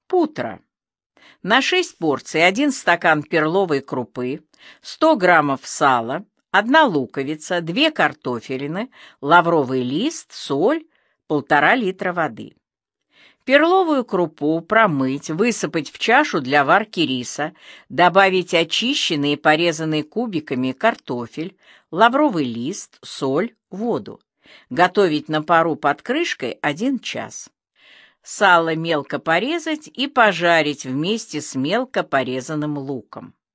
Путра. На 6 порций 1 стакан перловой крупы, 100 граммов сала, 1 луковица, 2 картофелины, лавровый лист, соль, 1,5 литра воды. Перловую крупу промыть, высыпать в чашу для варки риса, добавить очищенный и порезанный кубиками картофель, лавровый лист, соль, воду. Готовить на пару под крышкой 1 час. Сало мелко порезать и пожарить вместе с мелко порезанным луком.